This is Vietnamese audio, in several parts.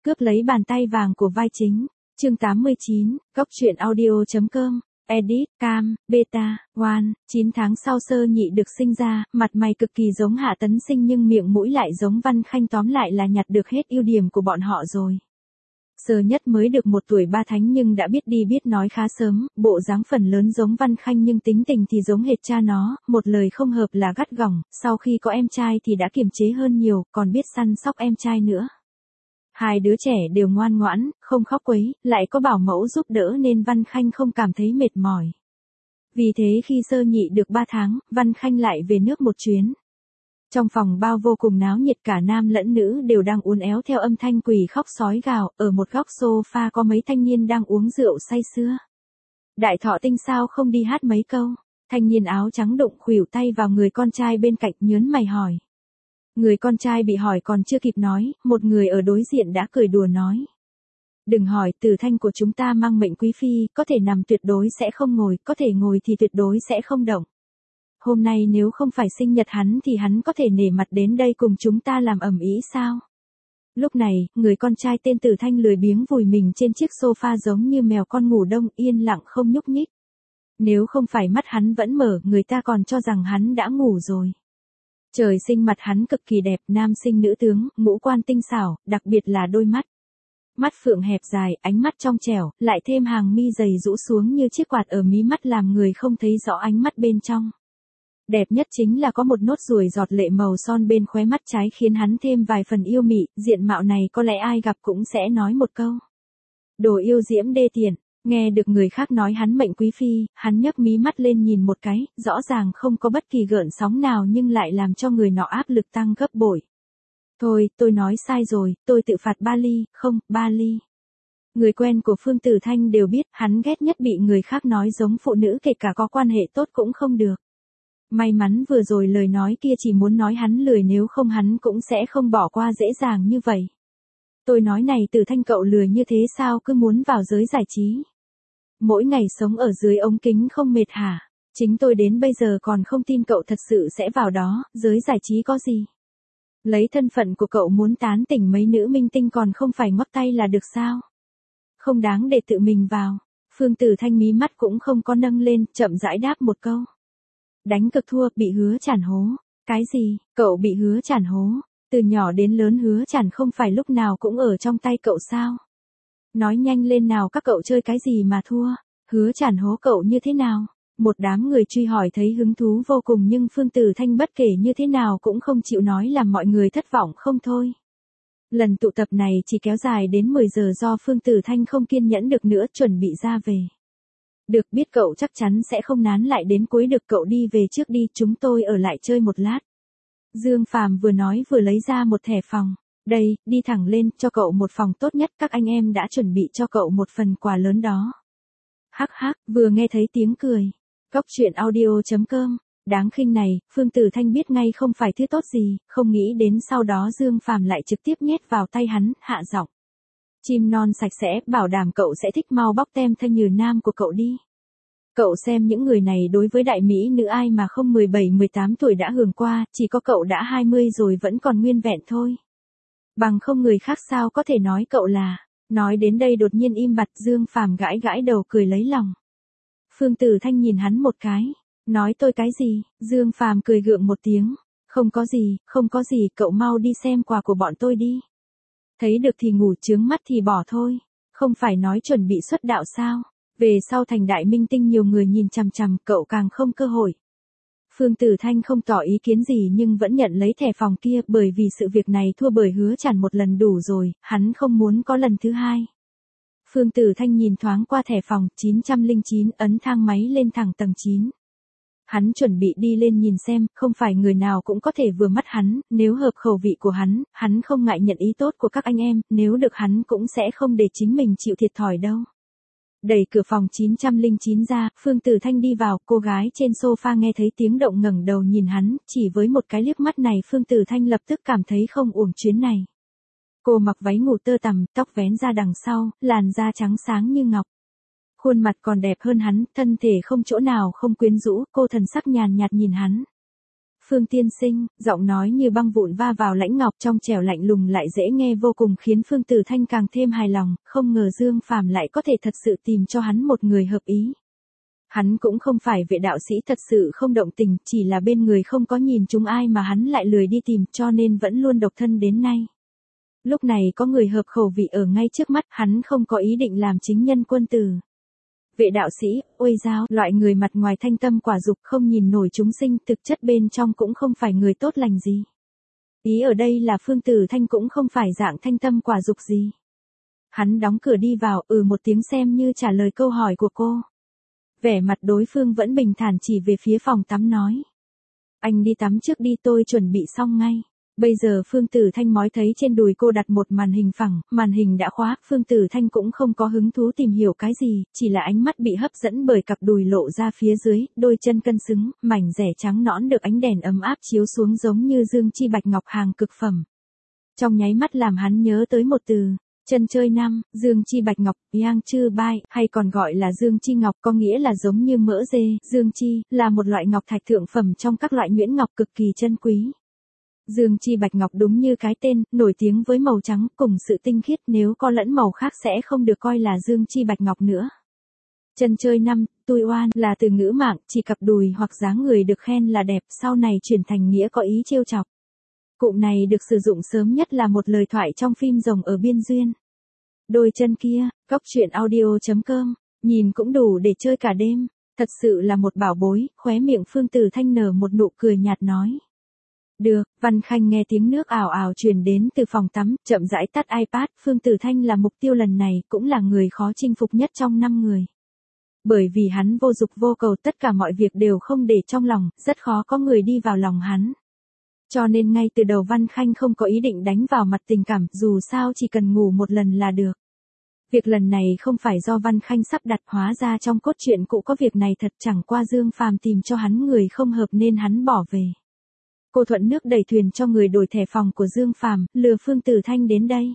cướp lấy bàn tay vàng của vai chính. Chương 89, Góc truyện audio.com. Edit, Cam, Beta, One. 9 tháng sau Sơ Nhị được sinh ra, mặt mày cực kỳ giống Hạ Tấn Sinh nhưng miệng mũi lại giống Văn Khanh, tóm lại là nhặt được hết ưu điểm của bọn họ rồi. Sơ Nhất mới được 1 tuổi 3 tháng nhưng đã biết đi biết nói khá sớm, bộ dáng phần lớn giống Văn Khanh nhưng tính tình thì giống hệt cha nó, một lời không hợp là gắt gỏng, sau khi có em trai thì đã kiềm chế hơn nhiều, còn biết săn sóc em trai nữa. Hai đứa trẻ đều ngoan ngoãn, không khóc quấy, lại có bảo mẫu giúp đỡ nên Văn Khanh không cảm thấy mệt mỏi. Vì thế khi Sơ Nhị được 3 tháng, Văn Khanh lại về nước một chuyến. Trong phòng bao vô cùng náo nhiệt, cả nam lẫn nữ đều đang uốn éo theo âm thanh quỷ khóc sói gào, ở một góc sofa có mấy thanh niên đang uống rượu say sưa. Đại Thọ Tinh sao không đi hát mấy câu? Thanh niên áo trắng đụng khuỷu tay vào người con trai bên cạnh, nhớn mày hỏi. Người con trai bị hỏi còn chưa kịp nói, một người ở đối diện đã cười đùa nói. Đừng hỏi, Tử Thanh của chúng ta mang mệnh quý phi, có thể nằm tuyệt đối sẽ không ngồi, có thể ngồi thì tuyệt đối sẽ không động. Hôm nay nếu không phải sinh nhật hắn thì hắn có thể nể mặt đến đây cùng chúng ta làm ầm ĩ sao? Lúc này, người con trai tên Tử Thanh lười biếng vùi mình trên chiếc sofa giống như mèo con ngủ đông, yên lặng không nhúc nhích. Nếu không phải mắt hắn vẫn mở, người ta còn cho rằng hắn đã ngủ rồi. Trời sinh mặt hắn cực kỳ đẹp, nam sinh nữ tướng, ngũ quan tinh xảo, đặc biệt là đôi mắt. Mắt phượng hẹp dài, ánh mắt trong trẻo, lại thêm hàng mi dày rũ xuống như chiếc quạt ở mí mắt làm người không thấy rõ ánh mắt bên trong. Đẹp nhất chính là có một nốt ruồi giọt lệ màu son bên khóe mắt trái khiến hắn thêm vài phần yêu mị, diện mạo này có lẽ ai gặp cũng sẽ nói một câu. Đồ yêu diễm đê tiện. Nghe được người khác nói hắn mệnh quý phi, hắn nhấc mí mắt lên nhìn một cái, rõ ràng không có bất kỳ gợn sóng nào nhưng lại làm cho người nọ áp lực tăng gấp bội. Thôi, tôi nói sai rồi, tôi tự phạt 3 ly, không, 3 ly. Người quen của Phương Tử Thanh đều biết, hắn ghét nhất bị người khác nói giống phụ nữ, kể cả có quan hệ tốt cũng không được. May mắn vừa rồi lời nói kia chỉ muốn nói hắn lười, nếu không hắn cũng sẽ không bỏ qua dễ dàng như vậy. Tôi nói này, Tử Thanh cậu lười như thế sao cứ muốn vào giới giải trí? Mỗi ngày sống ở dưới ống kính không mệt hả? Chính tôi đến bây giờ còn không tin cậu thật sự sẽ vào đó, giới giải trí có gì? Lấy thân phận của cậu muốn tán tỉnh mấy nữ minh tinh còn không phải ngoắc tay là được sao? Không đáng để tự mình vào. Phương Tử Thanh mí mắt cũng không có nâng lên, chậm rãi đáp một câu. Đánh cực thua, bị Hứa Trản hố. Cái gì? Cậu bị Hứa Trản hố? Từ nhỏ đến lớn Hứa Trản không phải lúc nào cũng ở trong tay cậu sao? Nói nhanh lên nào, các cậu chơi cái gì mà thua? Hứa Trản hố cậu như thế nào? Một đám người truy hỏi thấy hứng thú vô cùng nhưng Phương Tử Thanh bất kể như thế nào cũng không chịu nói, làm mọi người thất vọng không thôi. Lần tụ tập này chỉ kéo dài đến 10 giờ do Phương Tử Thanh không kiên nhẫn được nữa, chuẩn bị ra về. Được, biết cậu chắc chắn sẽ không nán lại đến cuối được, cậu đi về trước đi, chúng tôi ở lại chơi một lát. Dương Phàm vừa nói vừa lấy ra một thẻ phòng. Đây, đi thẳng lên, cho cậu một phòng tốt nhất, các anh em đã chuẩn bị cho cậu một phần quà lớn đó. Hắc hắc, vừa nghe thấy tiếng cười. Góc truyện audio.com. Đáng khinh này, Phương Tử Thanh biết ngay không phải thứ tốt gì, không nghĩ đến sau đó Dương Phàm lại trực tiếp nhét vào tay hắn, hạ giọng. Chim non sạch sẽ, bảo đảm cậu sẽ thích, mau bóc tem Thanh Như Nam của cậu đi. Cậu xem những người này đối với đại mỹ nữ ai mà không 17-18 tuổi đã hưởng qua, chỉ có cậu đã 20 rồi vẫn còn nguyên vẹn thôi. Bằng không người khác sao có thể nói cậu là. Nói đến đây đột nhiên im bặt, Dương Phàm gãi gãi đầu cười lấy lòng. Phương Tử Thanh nhìn hắn một cái. Nói tôi cái gì? Dương Phàm cười gượng một tiếng. Không có gì, không có gì, cậu mau đi xem quà của bọn tôi đi. Thấy được thì ngủ, chướng mắt thì bỏ thôi. Không phải nói chuẩn bị xuất đạo sao? Về sau thành đại minh tinh nhiều người nhìn chằm chằm, cậu càng không cơ hội. Phương Tử Thanh không tỏ ý kiến gì nhưng vẫn nhận lấy thẻ phòng kia, bởi vì sự việc này thua bởi Hứa Trản một lần đủ rồi, hắn không muốn có lần thứ hai. Phương Tử Thanh nhìn thoáng qua thẻ phòng, 909, ấn thang máy lên thẳng tầng 9. Hắn chuẩn bị đi lên nhìn xem, không phải người nào cũng có thể vừa mắt hắn, nếu hợp khẩu vị của hắn không ngại nhận ý tốt của các anh em, nếu được hắn cũng sẽ không để chính mình chịu thiệt thòi đâu. Đẩy cửa phòng 909 ra, Phương Tử Thanh đi vào, cô gái trên sofa nghe thấy tiếng động ngẩng đầu nhìn hắn, chỉ với một cái liếc mắt này Phương Tử Thanh lập tức cảm thấy không uổng chuyến này. Cô mặc váy ngủ tơ tằm, tóc vén ra đằng sau, làn da trắng sáng như ngọc. Khuôn mặt còn đẹp hơn hắn, thân thể không chỗ nào không quyến rũ, cô thần sắc nhàn nhạt nhìn hắn. Phương tiên sinh, giọng nói như băng vụn va vào lãnh ngọc trong trẻo lạnh lùng lại dễ nghe vô cùng khiến Phương Tử Thanh càng thêm hài lòng, không ngờ Dương Phàm lại có thể thật sự tìm cho hắn một người hợp ý. Hắn cũng không phải vệ đạo sĩ thật sự không động tình, chỉ là bên người không có nhìn chúng ai mà hắn lại lười đi tìm cho nên vẫn luôn độc thân đến nay. Lúc này có người hợp khẩu vị ở ngay trước mắt, hắn không có ý định làm chính nhân quân tử. Vệ đạo sĩ, ôi dao, loại người mặt ngoài thanh tâm quả dục không nhìn nổi chúng sinh, thực chất bên trong cũng không phải người tốt lành gì. Ý ở đây là Phương Tử Thanh cũng không phải dạng thanh tâm quả dục gì. Hắn đóng cửa đi vào, một tiếng xem như trả lời câu hỏi của cô. Vẻ mặt đối phương vẫn bình thản chỉ về phía phòng tắm nói. Anh đi tắm trước đi, tôi chuẩn bị xong ngay. Bây giờ Phương Tử Thanh mói thấy trên đùi cô đặt một màn hình phẳng, màn hình đã khóa, Phương Tử Thanh cũng không có hứng thú tìm hiểu cái gì, chỉ là ánh mắt bị hấp dẫn bởi cặp đùi lộ ra phía dưới, đôi chân cân xứng, mảnh dẻ trắng nõn được ánh đèn ấm áp chiếu xuống giống như dương chi bạch ngọc hàng cực phẩm. Trong nháy mắt làm hắn nhớ tới một từ. Chân chơi năm, dương chi bạch ngọc, yang chư bai, hay còn gọi là dương chi ngọc có nghĩa là giống như mỡ dê, dương chi, là một loại ngọc thạch thượng phẩm trong các loại nhuyễn ngọc cực kỳ chân quý. Dương chi bạch ngọc đúng như cái tên, nổi tiếng với màu trắng cùng sự tinh khiết, nếu có lẫn màu khác sẽ không được coi là dương chi bạch ngọc nữa. Chân chơi năm, tui oan là từ ngữ mạng, chỉ cặp đùi hoặc dáng người được khen là đẹp, sau này chuyển thành nghĩa có ý trêu chọc. Cụm này được sử dụng sớm nhất là một lời thoại trong phim Rồng ở Biên Duyên. Đôi chân kia, goctruyện.audio.com, nhìn cũng đủ để chơi cả đêm, thật sự là một bảo bối, khóe miệng Phương Tử Thanh nở một nụ cười nhạt nói. Được, Văn Khanh nghe tiếng nước ào ào truyền đến từ phòng tắm, chậm rãi tắt iPad, Phương Tử Thanh là mục tiêu lần này, cũng là người khó chinh phục nhất trong 5 người. Bởi vì hắn vô dục vô cầu, tất cả mọi việc đều không để trong lòng, rất khó có người đi vào lòng hắn. Cho nên ngay từ đầu Văn Khanh không có ý định đánh vào mặt tình cảm, dù sao chỉ cần ngủ một lần là được. Việc lần này không phải do Văn Khanh sắp đặt, hóa ra trong cốt truyện cũ có việc này thật, chẳng qua Dương Phàm tìm cho hắn người không hợp nên hắn bỏ về. Cô thuận nước đẩy thuyền cho người đổi thẻ phòng của Dương Phàm, lừa Phương Tử Thanh đến đây.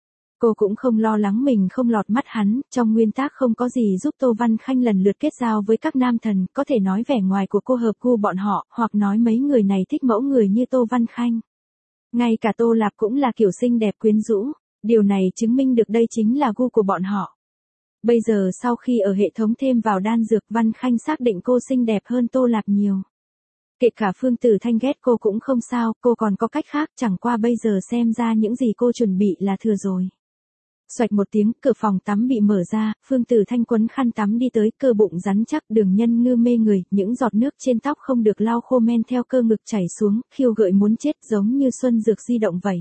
Cô cũng không lo lắng mình không lọt mắt hắn, trong nguyên tắc không có gì giúp Tô Văn Khanh lần lượt kết giao với các nam thần, có thể nói vẻ ngoài của cô hợp gu bọn họ, hoặc nói mấy người này thích mẫu người như Tô Văn Khanh. Ngay cả Tô Lạp cũng là kiểu xinh đẹp quyến rũ, điều này chứng minh được đây chính là gu của bọn họ. Bây giờ sau khi ở hệ thống thêm vào đan dược, Văn Khanh xác định cô xinh đẹp hơn Tô Lạp nhiều. Kể cả Phương Tử Thanh ghét cô cũng không sao, cô còn có cách khác, chẳng qua bây giờ xem ra những gì cô chuẩn bị là thừa rồi. Xoạch một tiếng, cửa phòng tắm bị mở ra, Phương Tử Thanh quấn khăn tắm đi tới, cơ bụng rắn chắc, đường nhân ngư mê người, những giọt nước trên tóc không được lau khô men theo cơ ngực chảy xuống, khiêu gợi muốn chết giống như xuân dược di động vậy.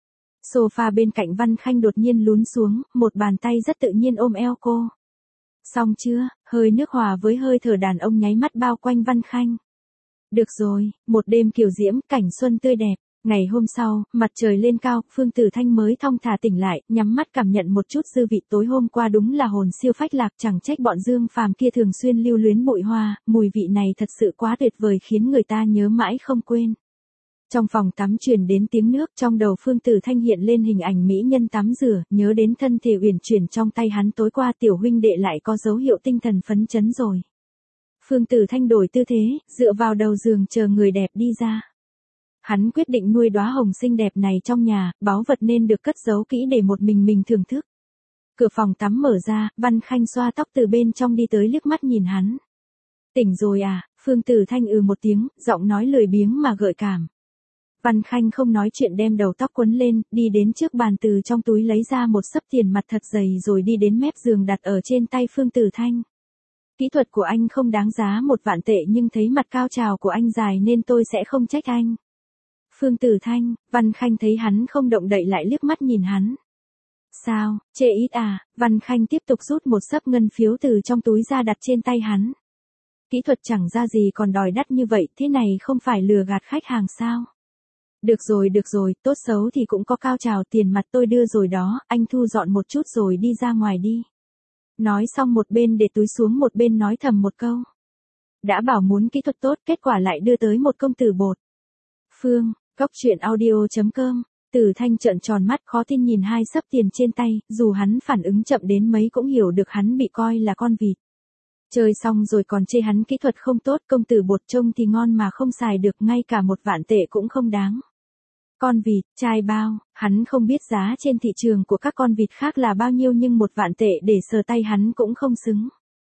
Sofa bên cạnh Văn Khanh đột nhiên lún xuống, một bàn tay rất tự nhiên ôm eo cô. Xong chưa, hơi nước hòa với hơi thở đàn ông nháy mắt bao quanh Văn Khanh. Được rồi, một đêm kiều diễm, cảnh xuân tươi đẹp. Ngày hôm sau, mặt trời lên cao, Phương Tử Thanh mới thong thả tỉnh lại, nhắm mắt cảm nhận một chút dư vị tối hôm qua, đúng là hồn siêu phách lạc, chẳng trách bọn Dương Phàm kia thường xuyên lưu luyến bụi hoa, mùi vị này thật sự quá tuyệt vời khiến người ta nhớ mãi không quên. Trong phòng tắm truyền đến tiếng nước, trong đầu Phương Tử Thanh hiện lên hình ảnh mỹ nhân tắm rửa, nhớ đến thân thể uyển chuyển trong tay hắn tối qua, tiểu huynh đệ lại có dấu hiệu tinh thần phấn chấn rồi. Phương Tử Thanh đổi tư thế, dựa vào đầu giường chờ người đẹp đi ra. Hắn quyết định nuôi đóa hồng xinh đẹp này trong nhà, báu vật nên được cất giấu kỹ để một mình thưởng thức. Cửa phòng tắm mở ra, Văn Khanh xoa tóc từ bên trong đi tới liếc mắt nhìn hắn. Tỉnh rồi à, Phương Tử Thanh một tiếng, giọng nói lười biếng mà gợi cảm. Văn Khanh không nói chuyện đem đầu tóc quấn lên, đi đến trước bàn từ trong túi lấy ra một xấp tiền mặt thật dày rồi đi đến mép giường đặt ở trên tay Phương Tử Thanh. Kỹ thuật của anh không đáng giá 1.000 tệ nhưng thấy mặt cao trào của anh dài nên tôi sẽ không trách anh. Phương Tử Thanh, Văn Khanh thấy hắn không động đậy lại liếc mắt nhìn hắn. Sao, chê ít à, Văn Khanh tiếp tục rút một xấp ngân phiếu từ trong túi ra đặt trên tay hắn. Kỹ thuật chẳng ra gì còn đòi đắt như vậy, thế này không phải lừa gạt khách hàng sao? Được rồi, tốt xấu thì cũng có cao trào, tiền mặt tôi đưa rồi đó, anh thu dọn một chút rồi đi ra ngoài đi. Nói xong một bên để túi xuống một bên nói thầm một câu. Đã bảo muốn kỹ thuật tốt, kết quả lại đưa tới một công tử bột. Phương, goctruyện.audio.com, Tử Thanh trợn tròn mắt khó tin nhìn hai xấp tiền trên tay, dù hắn phản ứng chậm đến mấy cũng hiểu được hắn bị coi là con vịt. Chơi xong rồi còn chê hắn kỹ thuật không tốt, công tử bột trông thì ngon mà không xài được, ngay cả 1 vạn tệ cũng không đáng. Con vịt, chai bao, hắn không biết giá trên thị trường của các con vịt khác là bao nhiêu nhưng 1 vạn tệ để sờ tay hắn cũng không xứng.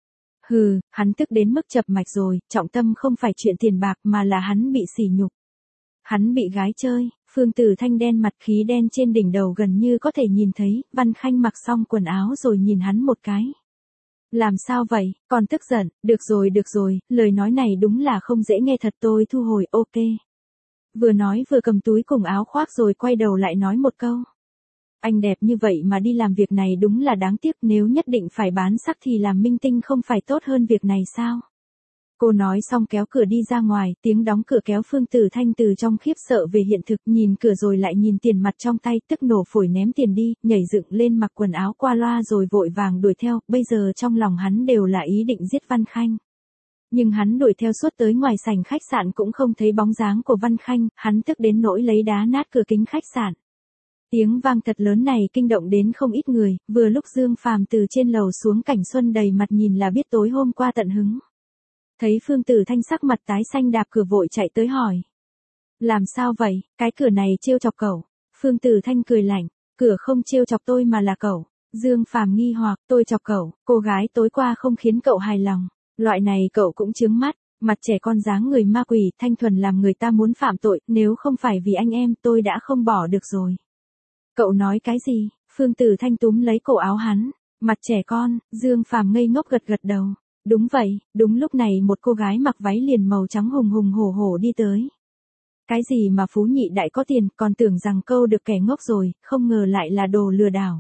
Hừ, hắn tức đến mức chập mạch rồi, trọng tâm không phải chuyện tiền bạc mà là hắn bị sỉ nhục. Hắn bị gái chơi, Phương Tử Thanh đen mặt, khí đen trên đỉnh đầu gần như có thể nhìn thấy, Văn Khanh mặc xong quần áo rồi nhìn hắn một cái. Làm sao vậy, còn tức giận, được rồi, lời nói này đúng là không dễ nghe thật, tôi thu hồi, ok. Vừa nói vừa cầm túi cùng áo khoác rồi quay đầu lại nói một câu. Anh đẹp như vậy mà đi làm việc này đúng là đáng tiếc, nếu nhất định phải bán sắc thì làm minh tinh không phải tốt hơn việc này sao? Cô nói xong kéo cửa đi ra ngoài, tiếng đóng cửa kéo Phương Tử Thanh từ trong khiếp sợ về hiện thực, nhìn cửa rồi lại nhìn tiền mặt trong tay, tức nổ phổi ném tiền đi, nhảy dựng lên mặc quần áo qua loa rồi vội vàng đuổi theo, bây giờ trong lòng hắn đều là ý định giết Văn Khanh. Nhưng hắn đuổi theo suốt tới ngoài sảnh khách sạn cũng không thấy bóng dáng của Văn Khanh, hắn tức đến nỗi lấy đá nát cửa kính khách sạn. Tiếng vang thật lớn này kinh động đến không ít người, vừa lúc Dương Phàm từ trên lầu xuống, Cảnh Xuân đầy mặt nhìn là biết tối hôm qua tận hứng. Thấy Phương Tử Thanh sắc mặt tái xanh đạp cửa vội chạy tới hỏi. Làm sao vậy, cái cửa này trêu chọc cậu? Phương Tử Thanh cười lạnh, cửa không trêu chọc tôi mà là cậu. Dương Phàm nghi hoặc, tôi chọc cậu, cô gái tối qua không khiến cậu hài lòng. Loại này cậu cũng chướng mắt, mặt trẻ con dáng người ma quỷ, thanh thuần làm người ta muốn phạm tội, nếu không phải vì anh em tôi đã không bỏ được rồi. Cậu nói cái gì? Phương Tử Thanh túm lấy cổ áo hắn, mặt trẻ con, Dương Phàm ngây ngốc gật gật đầu. Đúng vậy, đúng lúc này một cô gái mặc váy liền màu trắng hùng hùng hổ hổ đi tới. Cái gì mà phú nhị đại có tiền, còn tưởng rằng câu được kẻ ngốc rồi, không ngờ lại là đồ lừa đảo.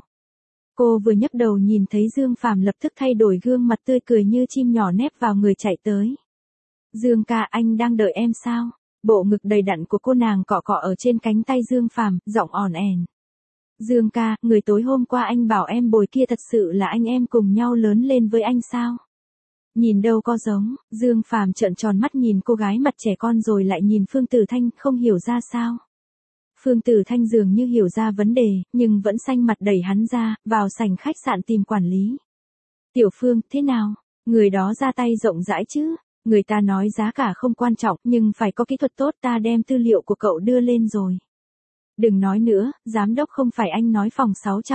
Cô vừa nhấc đầu nhìn thấy Dương Phàm lập tức thay đổi gương mặt tươi cười như chim nhỏ nép vào người chạy tới. Dương ca, anh đang đợi em sao? Bộ ngực đầy đặn của cô nàng cọ cọ ở trên cánh tay Dương Phàm, giọng ỏn ẻn. Dương ca, người tối hôm qua anh bảo em bồi kia thật sự là anh em cùng nhau lớn lên với anh sao? Nhìn đâu có giống, Dương Phàm trợn tròn mắt nhìn cô gái mặt trẻ con rồi lại nhìn Phương Tử Thanh, không hiểu ra sao. Phương Tử Thanh dường như hiểu ra vấn đề, nhưng vẫn xanh mặt đẩy hắn ra, vào sảnh khách sạn tìm quản lý. Tiểu Phương, thế nào? Người đó ra tay rộng rãi chứ? Người ta nói giá cả không quan trọng, nhưng phải có kỹ thuật tốt, ta đem tư liệu của cậu đưa lên rồi. Đừng nói nữa, giám đốc không phải anh nói phòng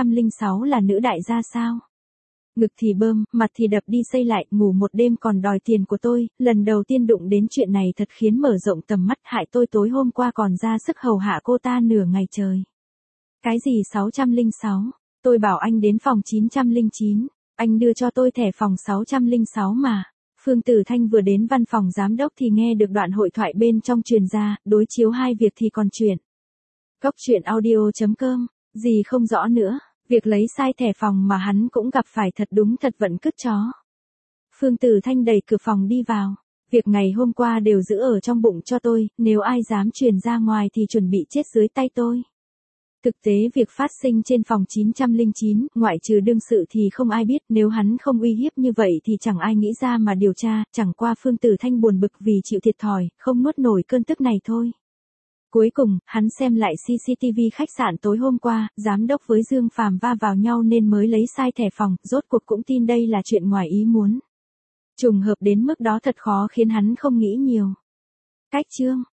606 là nữ đại gia sao? Ngực thì bơm, mặt thì đập đi xây lại, ngủ một đêm còn đòi tiền của tôi, lần đầu tiên đụng đến chuyện này thật khiến mở rộng tầm mắt, hại tôi tối hôm qua còn ra sức hầu hạ cô ta nửa ngày trời. Cái gì 606? Tôi bảo anh đến phòng 909, anh đưa cho tôi thẻ phòng 606 mà. Phương Tử Thanh vừa đến văn phòng giám đốc thì nghe được đoạn hội thoại bên trong truyền ra, đối chiếu hai việc thì còn chuyện. Góc truyện audio.com, gì không rõ nữa. Việc lấy sai thẻ phòng mà hắn cũng gặp phải thật đúng thật vận cứt chó. Phương Tử Thanh đẩy cửa phòng đi vào. Việc ngày hôm qua đều giữ ở trong bụng cho tôi, nếu ai dám truyền ra ngoài thì chuẩn bị chết dưới tay tôi. Thực tế việc phát sinh trên phòng 909, ngoại trừ đương sự thì không ai biết, nếu hắn không uy hiếp như vậy thì chẳng ai nghĩ ra mà điều tra, chẳng qua Phương Tử Thanh buồn bực vì chịu thiệt thòi, không nuốt nổi cơn tức này thôi. Cuối cùng, hắn xem lại CCTV khách sạn tối hôm qua, giám đốc với Dương Phàm va vào nhau nên mới lấy sai thẻ phòng, rốt cuộc cũng tin đây là chuyện ngoài ý muốn. Trùng hợp đến mức đó thật khó khiến hắn không nghĩ nhiều. Cách chương